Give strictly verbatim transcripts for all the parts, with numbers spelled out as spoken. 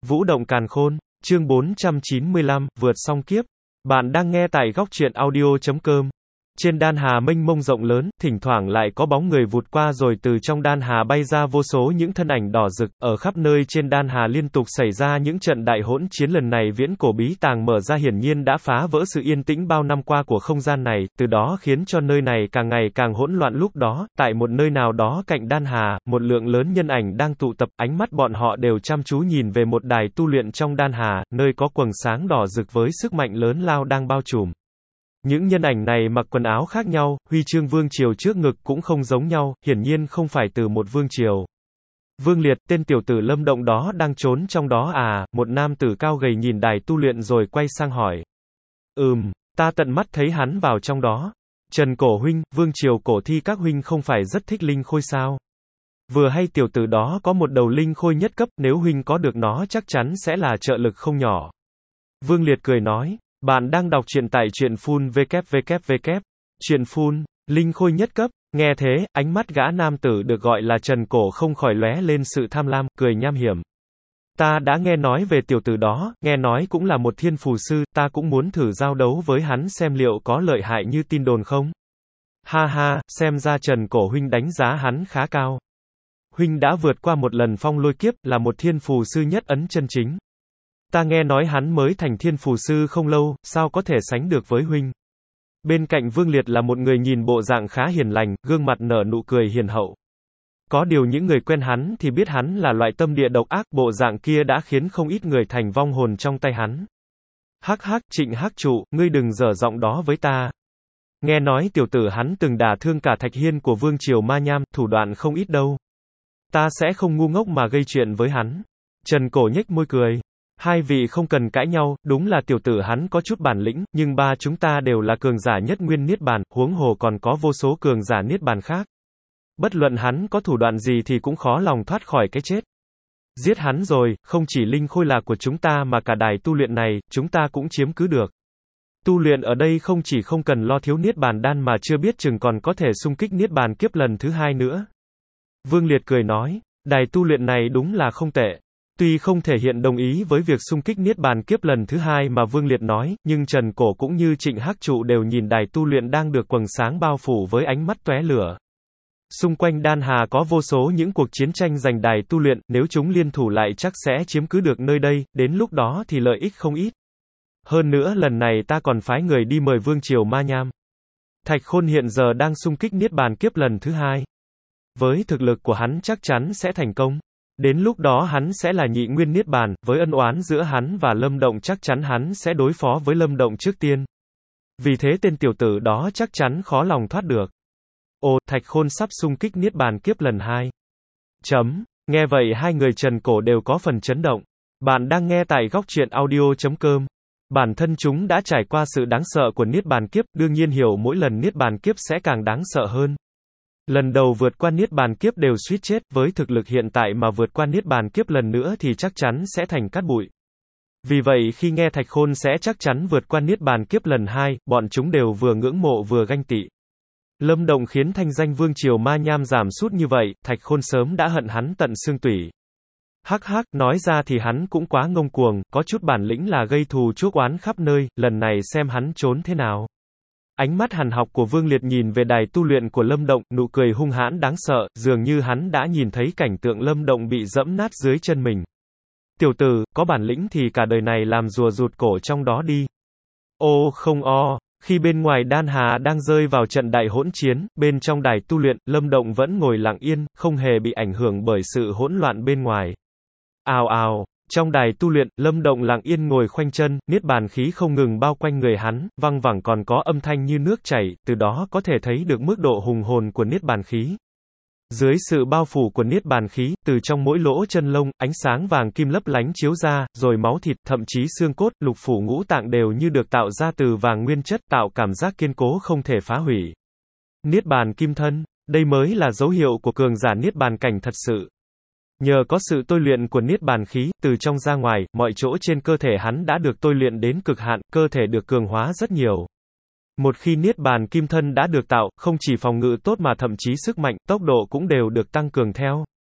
Vũ động càn khôn, chương bốn trăm chín mươi lăm, vượt song kiếp. Bạn đang nghe tại góc truyện audio chấm com. Trên đan hà mênh mông rộng lớn, thỉnh thoảng lại có bóng người vụt qua rồi từ trong đan hà bay ra vô số những thân ảnh đỏ rực, ở khắp nơi trên đan hà liên tục xảy ra những trận đại hỗn chiến. Lần này viễn cổ bí tàng mở ra hiển nhiên đã phá vỡ sự yên tĩnh bao năm qua của không gian này, từ đó khiến cho nơi này càng ngày càng hỗn loạn. Lúc đó, tại một nơi nào đó cạnh đan hà, một lượng lớn nhân ảnh đang tụ tập, ánh mắt bọn họ đều chăm chú nhìn về một đài tu luyện trong đan hà, nơi có quầng sáng đỏ rực với sức mạnh lớn lao đang bao trùm. Những nhân ảnh này mặc quần áo khác nhau, huy chương vương triều trước ngực cũng không giống nhau, hiển nhiên không phải từ một vương triều. Vương Liệt, tên tiểu tử Lâm Động đó đang trốn trong đó à? Một nam tử cao gầy nhìn đài tu luyện rồi quay sang hỏi. Ừm, ta tận mắt thấy hắn vào trong đó. Trần Cổ huynh, vương triều cổ thi các huynh không phải rất thích linh khôi sao? Vừa hay tiểu tử đó có một đầu linh khôi nhất cấp, nếu huynh có được nó chắc chắn sẽ là trợ lực không nhỏ. Vương Liệt cười nói. Bạn đang đọc truyện tại truyện full www. Truyện full, linh khôi nhất cấp, nghe thế, ánh mắt gã nam tử được gọi là Trần Cổ không khỏi lóe lên sự tham lam, cười nham hiểm. Ta đã nghe nói về tiểu tử đó, nghe nói cũng là một thiên phù sư, ta cũng muốn thử giao đấu với hắn xem liệu có lợi hại như tin đồn không? Ha ha, xem ra Trần Cổ huynh đánh giá hắn khá cao. Huynh đã vượt qua một lần phong lôi kiếp, là một thiên phù sư nhất ấn chân chính. Ta nghe nói hắn mới thành thiên phù sư không lâu, sao có thể sánh được với huynh? Bên cạnh Vương Liệt là một người nhìn bộ dạng khá hiền lành, gương mặt nở nụ cười hiền hậu. Có điều những người quen hắn thì biết hắn là loại tâm địa độc ác, bộ dạng kia đã khiến không ít người thành vong hồn trong tay hắn. Hắc hắc, Trịnh Hắc trụ, ngươi đừng dở giọng đó với ta. Nghe nói tiểu tử hắn từng đả thương cả Thạch Hiên của vương triều Ma Nham, thủ đoạn không ít đâu. Ta sẽ không ngu ngốc mà gây chuyện với hắn. Trần Cổ nhếch môi cười. Hai vị không cần cãi nhau, đúng là tiểu tử hắn có chút bản lĩnh, nhưng ba chúng ta đều là cường giả nhất nguyên niết bàn, huống hồ còn có vô số cường giả niết bàn khác. Bất luận hắn có thủ đoạn gì thì cũng khó lòng thoát khỏi cái chết. Giết hắn rồi, không chỉ linh khôi lạc của chúng ta mà cả đài tu luyện này, chúng ta cũng chiếm cứ được. Tu luyện ở đây không chỉ không cần lo thiếu niết bàn đan mà chưa biết chừng còn có thể xung kích niết bàn kiếp lần thứ hai nữa. Vương Liệt cười nói, đài tu luyện này đúng là không tệ. Tuy không thể hiện đồng ý với việc xung kích niết bàn kiếp lần thứ hai mà Vương Liệt nói, nhưng Trần Cổ cũng như Trịnh Hắc trụ đều nhìn đài tu luyện đang được quầng sáng bao phủ với ánh mắt tóe lửa. Xung quanh đan hà có vô số những cuộc chiến tranh giành đài tu luyện, nếu chúng liên thủ lại chắc sẽ chiếm cứ được nơi đây, đến lúc đó thì lợi ích không ít. Hơn nữa lần này ta còn phái người đi mời vương triều Ma Nham. Thạch Khôn hiện giờ đang xung kích niết bàn kiếp lần thứ hai. Với thực lực của hắn chắc chắn sẽ thành công. Đến lúc đó hắn sẽ là nhị nguyên niết bàn, với ân oán giữa hắn và Lâm Động chắc chắn hắn sẽ đối phó với Lâm Động trước tiên. Vì thế tên tiểu tử đó chắc chắn khó lòng thoát được. Ồ, Thạch Khôn sắp xung kích niết bàn kiếp lần hai. Chấm. Nghe vậy hai người Trần Cổ đều có phần chấn động. Bạn đang nghe tại góc truyện audio chấm com. Bản thân chúng đã trải qua sự đáng sợ của niết bàn kiếp, đương nhiên hiểu mỗi lần niết bàn kiếp sẽ càng đáng sợ hơn. Lần đầu vượt qua niết bàn kiếp đều suýt chết, với thực lực hiện tại mà vượt qua niết bàn kiếp lần nữa thì chắc chắn sẽ thành cát bụi. Vì vậy khi nghe Thạch Khôn sẽ chắc chắn vượt qua niết bàn kiếp lần hai, bọn chúng đều vừa ngưỡng mộ vừa ganh tị. Lâm Động khiến thanh danh vương triều Ma Nham giảm sút như vậy, Thạch Khôn sớm đã hận hắn tận xương tủy. Hắc hắc, nói ra thì hắn cũng quá ngông cuồng, có chút bản lĩnh là gây thù chuốc oán khắp nơi, lần này xem hắn trốn thế nào. Ánh mắt hằn học của Vương Liệt nhìn về đài tu luyện của Lâm Động, nụ cười hung hãn đáng sợ, dường như hắn đã nhìn thấy cảnh tượng Lâm Động bị dẫm nát dưới chân mình. Tiểu tử, có bản lĩnh thì cả đời này làm rùa rụt cổ trong đó đi. Ô không o, khi bên ngoài đan hà đang rơi vào trận đại hỗn chiến, bên trong đài tu luyện, Lâm Động vẫn ngồi lặng yên, không hề bị ảnh hưởng bởi sự hỗn loạn bên ngoài. Ào ào. Trong đài tu luyện, Lâm Động lặng yên ngồi khoanh chân, niết bàn khí không ngừng bao quanh người hắn, văng vẳng còn có âm thanh như nước chảy, từ đó có thể thấy được mức độ hùng hồn của niết bàn khí. Dưới sự bao phủ của niết bàn khí, từ trong mỗi lỗ chân lông, ánh sáng vàng kim lấp lánh chiếu ra, rồi máu thịt, thậm chí xương cốt, lục phủ ngũ tạng đều như được tạo ra từ vàng nguyên chất, tạo cảm giác kiên cố không thể phá hủy. Niết bàn kim thân, đây mới là dấu hiệu của cường giả niết bàn cảnh thật sự. Nhờ có sự tôi luyện của niết bàn khí, từ trong ra ngoài, mọi chỗ trên cơ thể hắn đã được tôi luyện đến cực hạn, cơ thể được cường hóa rất nhiều. Một khi niết bàn kim thân đã được tạo, không chỉ phòng ngự tốt mà thậm chí sức mạnh, tốc độ cũng đều được tăng cường theo.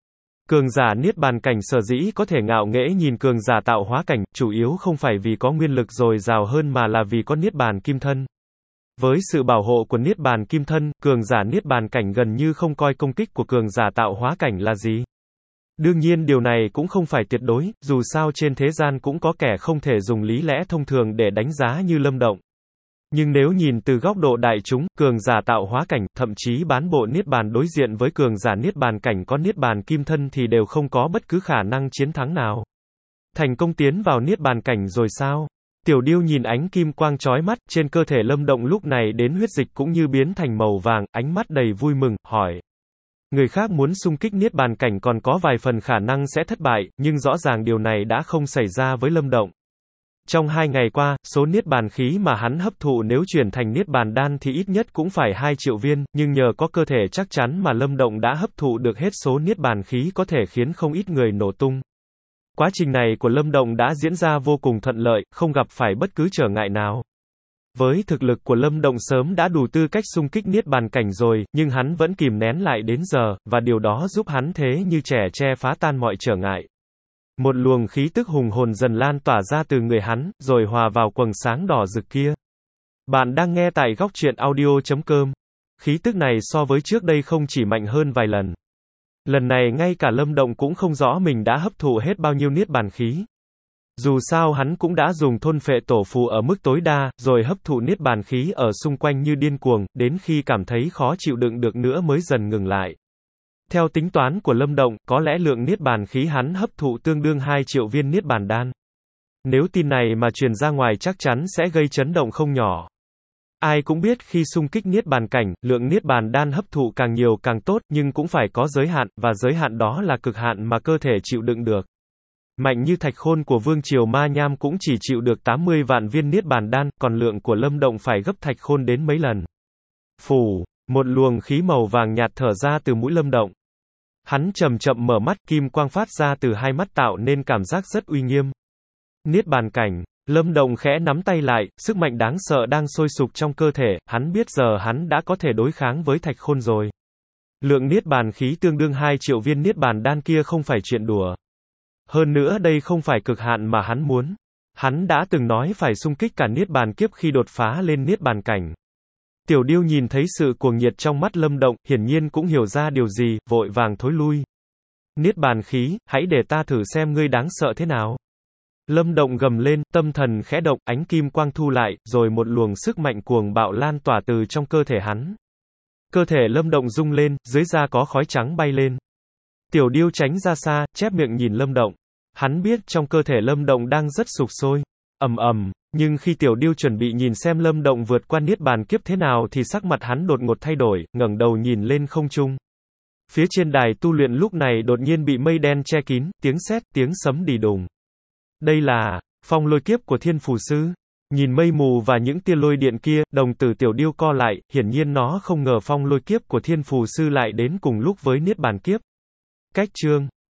Cường giả niết bàn cảnh sở dĩ có thể ngạo nghễ nhìn cường giả tạo hóa cảnh, chủ yếu không phải vì có nguyên lực dồi dào hơn mà là vì có niết bàn kim thân. Với sự bảo hộ của niết bàn kim thân, cường giả niết bàn cảnh gần như không coi công kích của cường giả tạo hóa cảnh là gì. Đương nhiên điều này cũng không phải tuyệt đối, dù sao trên thế gian cũng có kẻ không thể dùng lý lẽ thông thường để đánh giá như Lâm Động. Nhưng nếu nhìn từ góc độ đại chúng, cường giả tạo hóa cảnh, thậm chí bán bộ niết bàn đối diện với cường giả niết bàn cảnh có niết bàn kim thân thì đều không có bất cứ khả năng chiến thắng nào. Thành công tiến vào niết bàn cảnh rồi sao? Tiểu Điêu nhìn ánh kim quang chói mắt, trên cơ thể Lâm Động lúc này đến huyết dịch cũng như biến thành màu vàng, ánh mắt đầy vui mừng, hỏi. Người khác muốn xung kích niết bàn cảnh còn có vài phần khả năng sẽ thất bại, nhưng rõ ràng điều này đã không xảy ra với Lâm Động. Trong hai ngày qua, số niết bàn khí mà hắn hấp thụ nếu chuyển thành niết bàn đan thì ít nhất cũng phải hai triệu viên, nhưng nhờ có cơ thể chắc chắn mà Lâm Động đã hấp thụ được hết số niết bàn khí có thể khiến không ít người nổ tung. Quá trình này của Lâm Động đã diễn ra vô cùng thuận lợi, không gặp phải bất cứ trở ngại nào. Với thực lực của Lâm Động sớm đã đủ tư cách xung kích niết bàn cảnh rồi, nhưng hắn vẫn kìm nén lại đến giờ, và điều đó giúp hắn thế như trẻ tre phá tan mọi trở ngại. Một luồng khí tức hùng hồn dần lan tỏa ra từ người hắn, rồi hòa vào quầng sáng đỏ rực kia. Bạn đang nghe tại góc truyện audio chấm com. Khí tức này so với trước đây không chỉ mạnh hơn vài lần. Lần này ngay cả Lâm Động cũng không rõ mình đã hấp thụ hết bao nhiêu niết bàn khí. Dù sao hắn cũng đã dùng thôn phệ tổ phù ở mức tối đa, rồi hấp thụ niết bàn khí ở xung quanh như điên cuồng, đến khi cảm thấy khó chịu đựng được nữa mới dần ngừng lại. Theo tính toán của Lâm Động, có lẽ lượng niết bàn khí hắn hấp thụ tương đương hai triệu viên niết bàn đan. Nếu tin này mà truyền ra ngoài chắc chắn sẽ gây chấn động không nhỏ. Ai cũng biết khi xung kích niết bàn cảnh, lượng niết bàn đan hấp thụ càng nhiều càng tốt, nhưng cũng phải có giới hạn, và giới hạn đó là cực hạn mà cơ thể chịu đựng được. Mạnh như Thạch Khôn của Vương Triều Ma Nham cũng chỉ chịu được tám mươi vạn viên niết bàn đan, còn lượng của Lâm Động phải gấp Thạch Khôn đến mấy lần. Phù, một luồng khí màu vàng nhạt thở ra từ mũi Lâm Động. Hắn chậm chậm mở mắt, kim quang phát ra từ hai mắt tạo nên cảm giác rất uy nghiêm. Niết bàn cảnh, Lâm Động khẽ nắm tay lại, sức mạnh đáng sợ đang sôi sục trong cơ thể, hắn biết giờ hắn đã có thể đối kháng với Thạch Khôn rồi. Lượng niết bàn khí tương đương hai triệu viên niết bàn đan kia không phải chuyện đùa. Hơn nữa đây không phải cực hạn mà hắn muốn. Hắn đã từng nói phải xung kích cả niết bàn kiếp khi đột phá lên niết bàn cảnh. Tiểu Điêu nhìn thấy sự cuồng nhiệt trong mắt Lâm Động, hiển nhiên cũng hiểu ra điều gì, vội vàng thối lui. Niết bàn khí, hãy để ta thử xem ngươi đáng sợ thế nào. Lâm Động gầm lên, tâm thần khẽ động, ánh kim quang thu lại, rồi một luồng sức mạnh cuồng bạo lan tỏa từ trong cơ thể hắn. Cơ thể Lâm Động rung lên, dưới da có khói trắng bay lên. Tiểu Điêu tránh ra xa, chép miệng nhìn Lâm Động. Hắn biết trong cơ thể Lâm Động đang rất sục sôi. Ầm ầm, nhưng khi Tiểu Điêu chuẩn bị nhìn xem Lâm Động vượt qua niết bàn kiếp thế nào thì sắc mặt hắn đột ngột thay đổi, ngẩng đầu nhìn lên không trung. Phía trên đài tu luyện lúc này đột nhiên bị mây đen che kín, tiếng sét, tiếng sấm đì đùng. Đây là phong lôi kiếp của Thiên Phù Sư. Nhìn mây mù và những tia lôi điện kia, đồng tử Tiểu Điêu co lại, hiển nhiên nó không ngờ phong lôi kiếp của Thiên Phù Sư lại đến cùng lúc với niết bàn kiếp. Cách chương